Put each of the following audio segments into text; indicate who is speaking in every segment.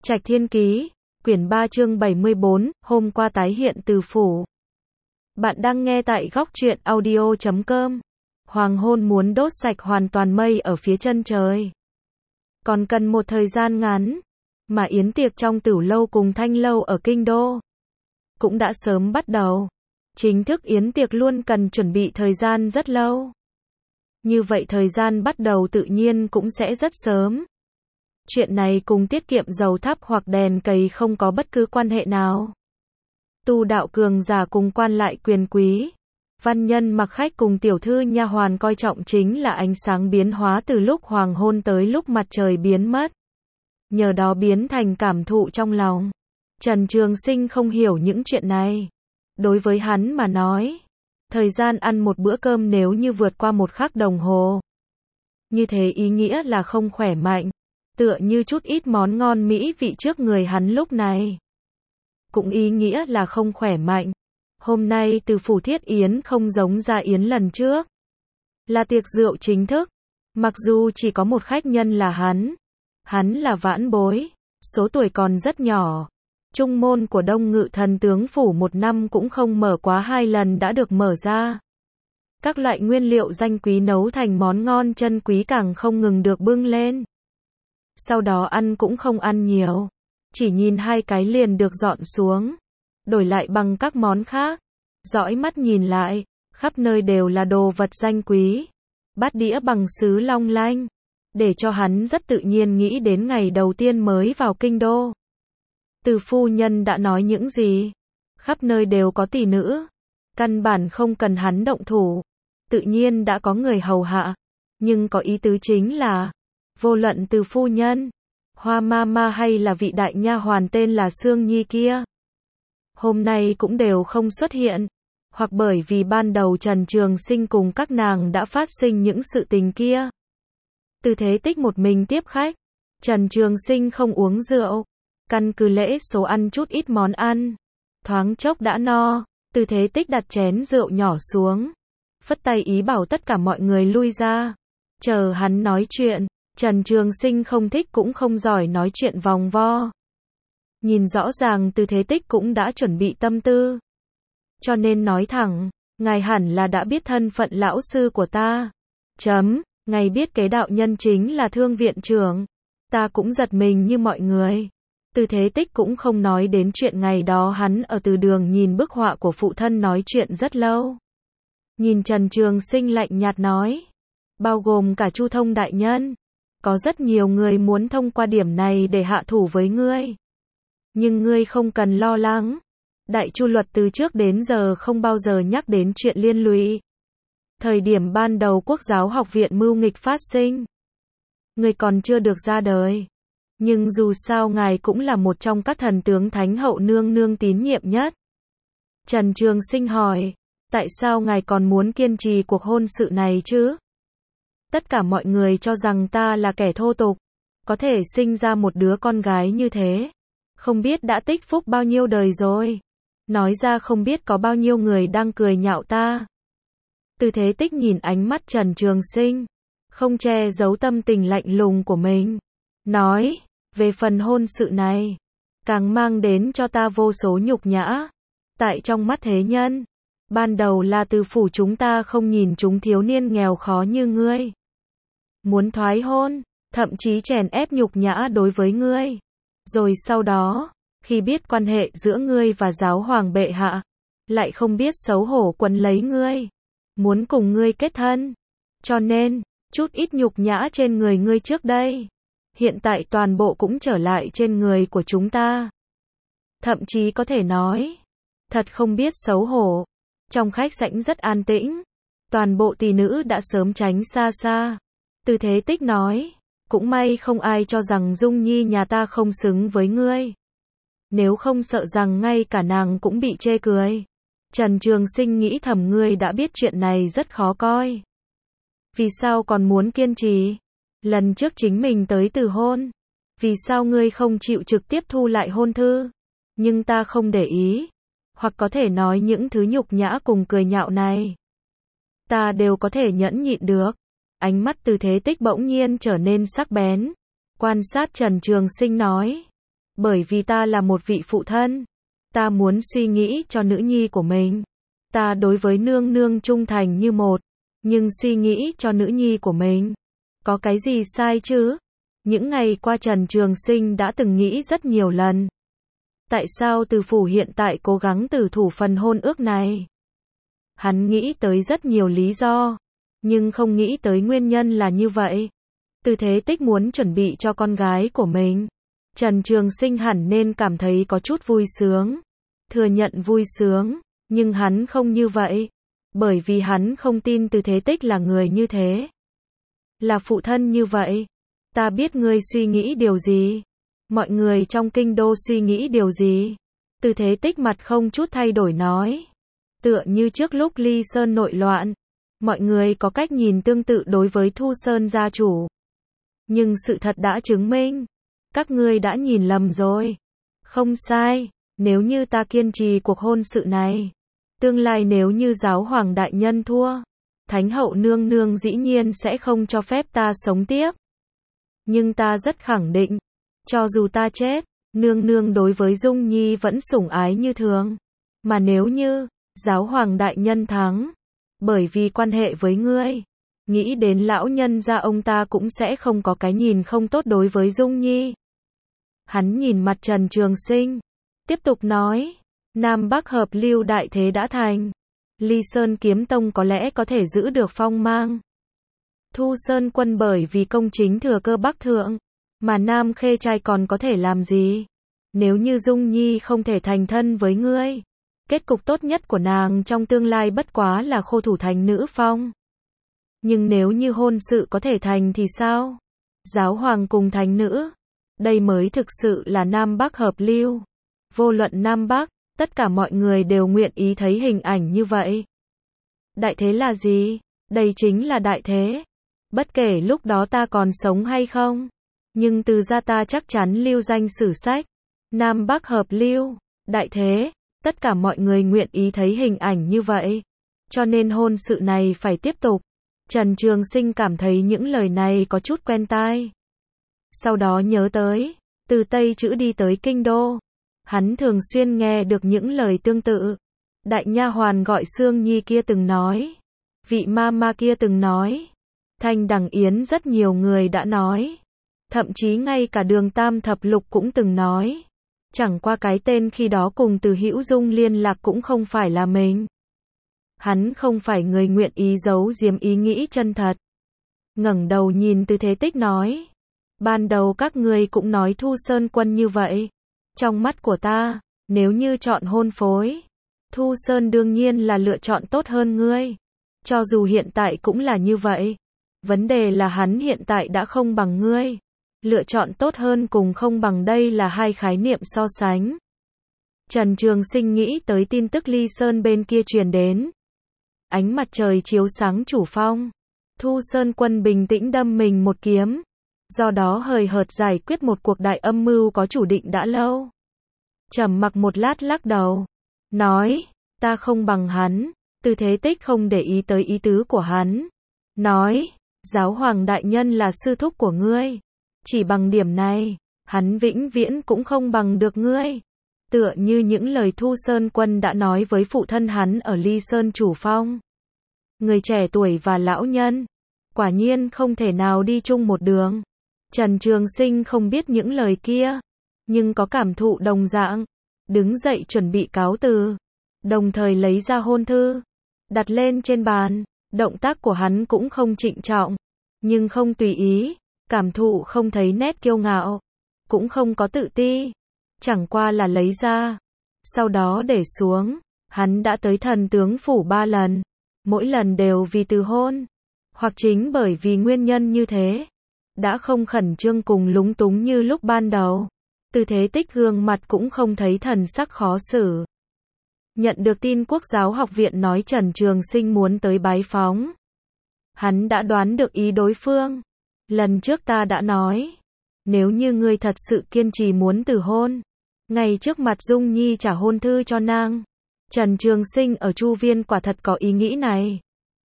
Speaker 1: Trạch Thiên Ký, quyển 3 chương 74, hôm qua tái hiện từ phủ. Bạn đang nghe tại góc truyện audio.com. Hoàng hôn muốn đốt sạch hoàn toàn mây ở phía chân trời. Còn cần một thời gian ngắn, mà yến tiệc trong Tửu Lâu cùng Thanh Lâu ở Kinh Đô cũng đã sớm bắt đầu. Chính thức yến tiệc luôn cần chuẩn bị thời gian rất lâu. Như vậy thời gian bắt đầu tự nhiên cũng sẽ rất sớm. Chuyện này cùng tiết kiệm dầu thắp hoặc đèn cầy không có bất cứ quan hệ nào. Tu đạo cường giả cùng quan lại quyền quý, văn nhân mặc khách cùng tiểu thư nha hoàn coi trọng chính là ánh sáng biến hóa từ lúc hoàng hôn tới lúc mặt trời biến mất. Nhờ đó biến thành cảm thụ trong lòng. Trần Trường Sinh không hiểu những chuyện này. Đối với hắn mà nói, thời gian ăn một bữa cơm nếu như vượt qua 1 khắc đồng hồ, như thế ý nghĩa là không khỏe mạnh. Tựa như chút ít món ngon mỹ vị trước người hắn lúc này, cũng ý nghĩa là không khỏe mạnh. Hôm nay từ phủ Thiết Yến không giống Gia Yến lần trước, là tiệc rượu chính thức. Mặc dù chỉ có một khách nhân là hắn là vãn bối, số tuổi còn rất nhỏ. Trung môn của Đông Ngự Thần tướng phủ 1 năm cũng không mở quá 2 lần đã được mở ra. Các loại nguyên liệu danh quý nấu thành món ngon chân quý càng không ngừng được bưng lên. Sau đó ăn cũng không ăn nhiều, chỉ nhìn 2 cái liền được dọn xuống, đổi lại bằng các món khác. Dõi mắt nhìn lại, khắp nơi đều là đồ vật danh quý, bát đĩa bằng sứ long lanh, để cho hắn rất tự nhiên nghĩ đến ngày đầu tiên mới vào kinh đô. Từ phu nhân đã nói những gì? Khắp nơi đều có tỷ nữ, căn bản không cần hắn động thủ, tự nhiên đã có người hầu hạ, nhưng có ý tứ chính là vô luận từ phu nhân, Hoa Mama hay là vị đại nha hoàn tên là Sương Nhi kia, hôm nay cũng đều không xuất hiện, hoặc bởi vì ban đầu Trần Trường Sinh cùng các nàng đã phát sinh những sự tình kia. Từ Thế Tích một mình tiếp khách, Trần Trường Sinh không uống rượu, căn cứ lễ số ăn chút ít món ăn, thoáng chốc đã no. Từ Thế Tích đặt chén rượu nhỏ xuống, phất tay ý bảo tất cả mọi người lui ra, chờ hắn nói chuyện. Trần Trường Sinh không thích cũng không giỏi nói chuyện vòng vo. Nhìn rõ ràng Từ Thế Tích cũng đã chuẩn bị tâm tư, cho nên nói thẳng, ngài hẳn là đã biết thân phận lão sư của ta. Ngài biết kế đạo nhân chính là Thương viện trưởng. Ta cũng giật mình như mọi người. Từ Thế Tích cũng không nói đến chuyện ngày đó hắn ở từ đường nhìn bức họa của phụ thân nói chuyện rất lâu. Nhìn Trần Trường Sinh lạnh nhạt nói, bao gồm cả Chu Thông đại nhân. Có rất nhiều người muốn thông qua điểm này để hạ thủ với ngươi. Nhưng ngươi không cần lo lắng. Đại Chu luật từ trước đến giờ không bao giờ nhắc đến chuyện liên lụy. Thời điểm ban đầu Quốc giáo học viện mưu nghịch phát sinh, ngươi còn chưa được ra đời. Nhưng dù sao ngài cũng là một trong các thần tướng Thánh hậu nương nương tín nhiệm nhất. Trần Trường Sinh hỏi, tại sao ngài còn muốn kiên trì cuộc hôn sự này chứ? Tất cả mọi người cho rằng ta là kẻ thô tục, có thể sinh ra một đứa con gái như thế, không biết đã tích phúc bao nhiêu đời rồi. Nói ra không biết có bao nhiêu người đang cười nhạo ta. Từ Thế Tích nhìn ánh mắt Trần Trường Sinh, không che giấu tâm tình lạnh lùng của mình, nói, về phần hôn sự này, càng mang đến cho ta vô số nhục nhã. Tại trong mắt thế nhân, ban đầu là từ phủ chúng ta không nhìn chúng thiếu niên nghèo khó như ngươi. Muốn thoái hôn, thậm chí chèn ép nhục nhã đối với ngươi. Rồi sau đó, khi biết quan hệ giữa ngươi và giáo hoàng bệ hạ, lại không biết xấu hổ quấn lấy ngươi, muốn cùng ngươi kết thân. Cho nên, chút ít nhục nhã trên người ngươi trước đây, hiện tại toàn bộ cũng trở lại trên người của chúng ta. Thậm chí có thể nói, thật không biết xấu hổ. Trong khách sảnh rất an tĩnh, toàn bộ tỷ nữ đã sớm tránh xa xa. Từ Thế Tích nói, cũng may không ai cho rằng Dung Nhi nhà ta không xứng với ngươi. Nếu không sợ rằng ngay cả nàng cũng bị chê cười. Trần Trường Sinh nghĩ thầm ngươi đã biết chuyện này rất khó coi. Vì sao còn muốn kiên trì? Lần trước chính mình tới từ hôn. Vì sao ngươi không chịu trực tiếp thu lại hôn thư? Nhưng ta không để ý. Hoặc có thể nói những thứ nhục nhã cùng cười nhạo này, ta đều có thể nhẫn nhịn được. Ánh mắt Từ Thế Tích bỗng nhiên trở nên sắc bén, quan sát Trần Trường Sinh nói, Bởi vì ta là một vị phụ thân. Ta muốn suy nghĩ cho nữ nhi của mình. Ta đối với nương nương trung thành như một. Nhưng suy nghĩ cho nữ nhi của mình. Có cái gì sai chứ? Những ngày qua Trần Trường Sinh đã từng nghĩ rất nhiều lần. Tại sao Từ Phủ hiện tại cố gắng tử thủ phần hôn ước này? Hắn nghĩ tới rất nhiều lý do. Nhưng không nghĩ tới nguyên nhân là như vậy. Từ Thế Tích muốn chuẩn bị cho con gái của mình. Trần Trường Sinh hẳn nên cảm thấy có chút vui sướng. Thừa nhận vui sướng. Nhưng hắn không như vậy. Bởi vì hắn không tin Từ Thế Tích là người như thế. Là phụ thân như vậy. Ta biết ngươi suy nghĩ điều gì. Mọi người trong kinh đô suy nghĩ điều gì. Từ Thế Tích mặt không chút thay đổi nói. Tựa như trước lúc Ly Sơn nội loạn. Mọi người có cách nhìn tương tự đối với Thu Sơn gia chủ. Nhưng sự thật đã chứng minh. Các ngươi đã nhìn lầm rồi. Không sai. Nếu như ta kiên trì cuộc hôn sự này. Tương lai nếu như giáo hoàng đại nhân thua. Thánh hậu nương nương dĩ nhiên sẽ không cho phép ta sống tiếp. Nhưng ta rất khẳng định. Cho dù ta chết. Nương nương đối với Dung Nhi vẫn sủng ái như thường. Mà nếu như giáo hoàng đại nhân thắng. Bởi vì quan hệ với ngươi. Nghĩ đến lão nhân gia ông ta cũng sẽ không có cái nhìn không tốt đối với Dung Nhi. Hắn nhìn mặt Trần Trường Sinh. Tiếp tục nói. Nam Bắc hợp lưu đại thế đã thành. Ly Sơn kiếm tông có lẽ có thể giữ được phong mang. Thu Sơn quân bởi vì công chính thừa cơ Bắc thượng. Mà Nam Khê trai còn có thể làm gì? Nếu như Dung Nhi không thể thành thân với ngươi. Kết cục tốt nhất của nàng trong tương lai bất quá là khô thủ thành nữ phong. Nhưng nếu như hôn sự có thể thành thì sao? Giáo hoàng cùng thành nữ. Đây mới thực sự là Nam Bắc hợp lưu. Vô luận Nam Bắc, tất cả mọi người đều nguyện ý thấy hình ảnh như vậy. Đại thế là gì? Đây chính là đại thế. Bất kể lúc đó ta còn sống hay không. Nhưng từ gia ta chắc chắn lưu danh sử sách. Nam Bắc hợp lưu, đại thế. Tất cả mọi người nguyện ý thấy hình ảnh như vậy. Cho nên hôn sự này phải tiếp tục. Trần Trường Sinh cảm thấy những lời này có chút quen tai. Sau đó nhớ tới, từ Tây Chữ đi tới Kinh Đô. Hắn thường xuyên nghe được những lời tương tự. Đại nha hoàn gọi Sương Nhi kia từng nói. Vị ma ma kia từng nói. Thanh Đằng Yến rất nhiều người đã nói. Thậm chí ngay cả Đường Tam Thập Lục cũng từng nói. Chẳng qua cái tên khi đó cùng Từ Hữu Dung liên lạc cũng không phải là mình. Hắn không phải người nguyện ý giấu giếm ý nghĩ chân thật. Ngẩng đầu nhìn Từ Thế Tích nói. Ban đầu các ngươi cũng nói Thu Sơn quân như vậy. Trong mắt của ta, nếu như chọn hôn phối, Thu Sơn đương nhiên là lựa chọn tốt hơn ngươi. Cho dù hiện tại cũng là như vậy. Vấn đề là hắn hiện tại đã không bằng ngươi. Lựa chọn tốt hơn cùng không bằng đây là hai khái niệm so sánh. Trần Trường Sinh nghĩ tới tin tức Ly Sơn bên kia truyền đến. Ánh mặt trời chiếu sáng chủ phong. Thu Sơn quân bình tĩnh đâm mình một kiếm. Do đó hời hợt giải quyết một cuộc đại âm mưu có chủ định đã lâu. Trầm mặc một lát lắc đầu. Nói, ta không bằng hắn. Từ Thế Tích không để ý tới ý tứ của hắn. Nói, giáo hoàng đại nhân là sư thúc của ngươi. Chỉ bằng điểm này, hắn vĩnh viễn cũng không bằng được ngươi. Tựa như những lời Thu Sơn quân đã nói với phụ thân hắn ở Ly Sơn chủ phong. Người trẻ tuổi và lão nhân, quả nhiên không thể nào đi chung một đường. Trần Trường Sinh không biết những lời kia, nhưng có cảm thụ đồng dạng. Đứng dậy chuẩn bị cáo từ, đồng thời lấy ra hôn thư, đặt lên trên bàn. Động tác của hắn cũng không trịnh trọng, nhưng không tùy ý. Cảm thụ không thấy nét kiêu ngạo, cũng không có tự ti, chẳng qua là lấy ra, sau đó để xuống. Hắn đã tới Thần tướng phủ 3 lần, mỗi lần đều vì từ hôn, hoặc chính bởi vì nguyên nhân như thế, đã không khẩn trương cùng lúng túng như lúc ban đầu. Từ Thế Tích gương mặt cũng không thấy thần sắc khó xử. Nhận được tin Quốc giáo học viện nói Trần Trường Sinh muốn tới bái phóng, hắn đã đoán được ý đối phương. Lần trước ta đã nói, nếu như ngươi thật sự kiên trì muốn từ hôn, ngay trước mặt Dung Nhi trả hôn thư cho nàng. Trần Trường Sinh ở Chu Viên quả thật có ý nghĩ này.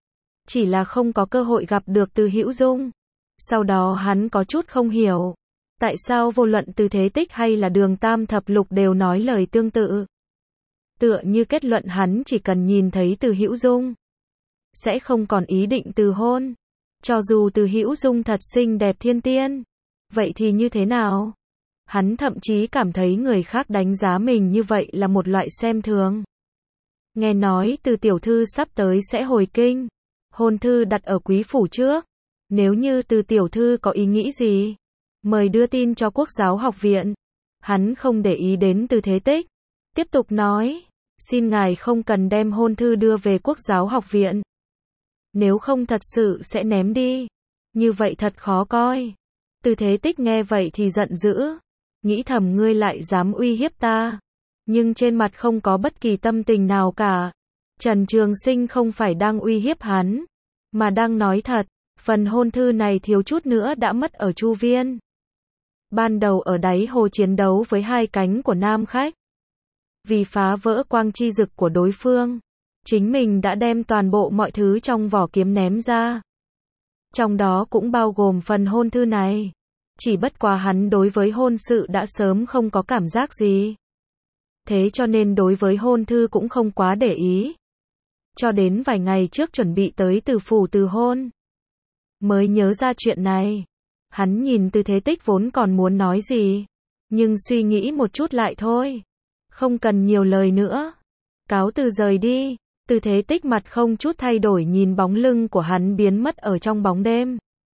Speaker 1: Chỉ là không có cơ hội gặp được Từ Hữu Dung. Sau đó hắn có chút không hiểu. Tại sao vô luận Từ Thế Tích hay là Đường Tam Thập Lục đều nói lời tương tự? Tựa như kết luận hắn chỉ cần nhìn thấy Từ Hữu Dung, sẽ không còn ý định từ hôn. Cho dù Từ Hữu Dung thật xinh đẹp thiên tiên, vậy thì như thế nào? Hắn thậm chí cảm thấy người khác đánh giá mình như vậy là một loại xem thường. Nghe nói Từ tiểu thư sắp tới sẽ hồi kinh, hôn thư đặt ở quý phủ trước. Nếu như Từ tiểu thư có ý nghĩ gì, mời đưa tin cho Quốc giáo học viện. Hắn không để ý đến Từ Thế Tích, tiếp tục nói, xin ngài không cần đem hôn thư đưa về Quốc giáo học viện. Nếu không thật sự sẽ ném đi. Như vậy thật khó coi. Từ Thế Tích nghe vậy thì giận dữ, nghĩ thầm ngươi lại dám uy hiếp ta. Nhưng trên mặt không có bất kỳ tâm tình nào cả. Trần Trường Sinh không phải đang uy hiếp hắn, mà đang nói thật, phần hôn thư này thiếu chút nữa đã mất ở Chu Viên. Ban đầu ở đáy hồ chiến đấu với hai cánh của nam khách, vì phá vỡ quang chi dực của đối phương, chính mình đã đem toàn bộ mọi thứ trong vỏ kiếm ném ra. Trong đó cũng bao gồm phần hôn thư này. Chỉ bất quá hắn đối với hôn sự đã sớm không có cảm giác gì. Thế cho nên đối với hôn thư cũng không quá để ý. Cho đến vài ngày trước chuẩn bị tới Từ phủ từ hôn, mới nhớ ra chuyện này. Hắn nhìn Từ Thế Tích vốn còn muốn nói gì, nhưng suy nghĩ một chút lại thôi. Không cần nhiều lời nữa. Cáo từ rời đi. Từ Thế Tích mặt không chút thay đổi nhìn bóng lưng của hắn biến mất ở trong bóng đêm.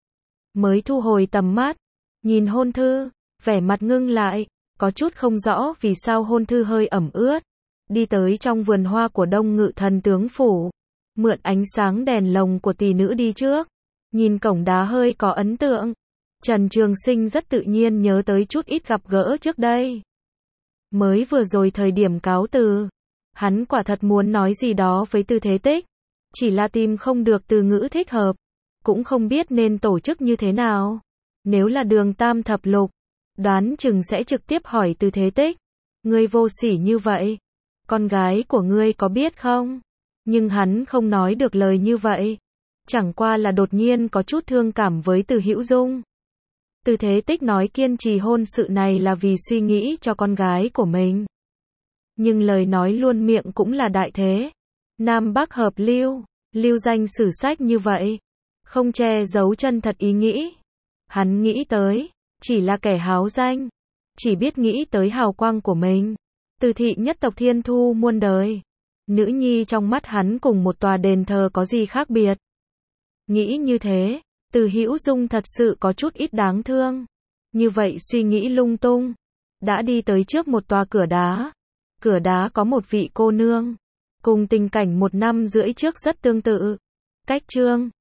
Speaker 1: Mới thu hồi tầm mắt, nhìn hôn thư, vẻ mặt ngưng lại, có chút không rõ vì sao hôn thư hơi ẩm ướt. Đi tới trong vườn hoa của Đông Ngự Thần tướng phủ, mượn ánh sáng đèn lồng của tỷ nữ đi trước. Nhìn cổng đá hơi có ấn tượng. Trần Trường Sinh rất tự nhiên nhớ tới chút ít gặp gỡ trước đây. Mới vừa rồi thời điểm cáo từ, hắn quả thật muốn nói gì đó với Từ Thế Tích, chỉ là tìm không được từ ngữ thích hợp, cũng không biết nên tổ chức như thế nào. Nếu là Đường Tam Thập Lục, đoán chừng sẽ trực tiếp hỏi Từ Thế Tích, ngươi vô sỉ như vậy, con gái của ngươi có biết không? Nhưng hắn không nói được lời như vậy, chẳng qua là đột nhiên có chút thương cảm với Từ Hữu Dung. Từ Thế Tích nói kiên trì hôn sự này là vì suy nghĩ cho con gái của mình. Nhưng lời nói luôn miệng cũng là đại thế. Nam Bắc hợp lưu, lưu danh sử sách như vậy, không che giấu chân thật ý nghĩ. Hắn nghĩ tới, chỉ là kẻ háo danh, chỉ biết nghĩ tới hào quang của mình. Từ thị nhất tộc thiên thu muôn đời. Nữ nhi trong mắt hắn cùng một tòa đền thờ có gì khác biệt. Nghĩ như thế, Từ Hữu Dung thật sự có chút ít đáng thương. Như vậy suy nghĩ lung tung, đã đi tới trước một tòa cửa đá. Cửa đá có một vị cô nương, cùng tình cảnh 1 năm rưỡi trước rất tương tự. Cách chương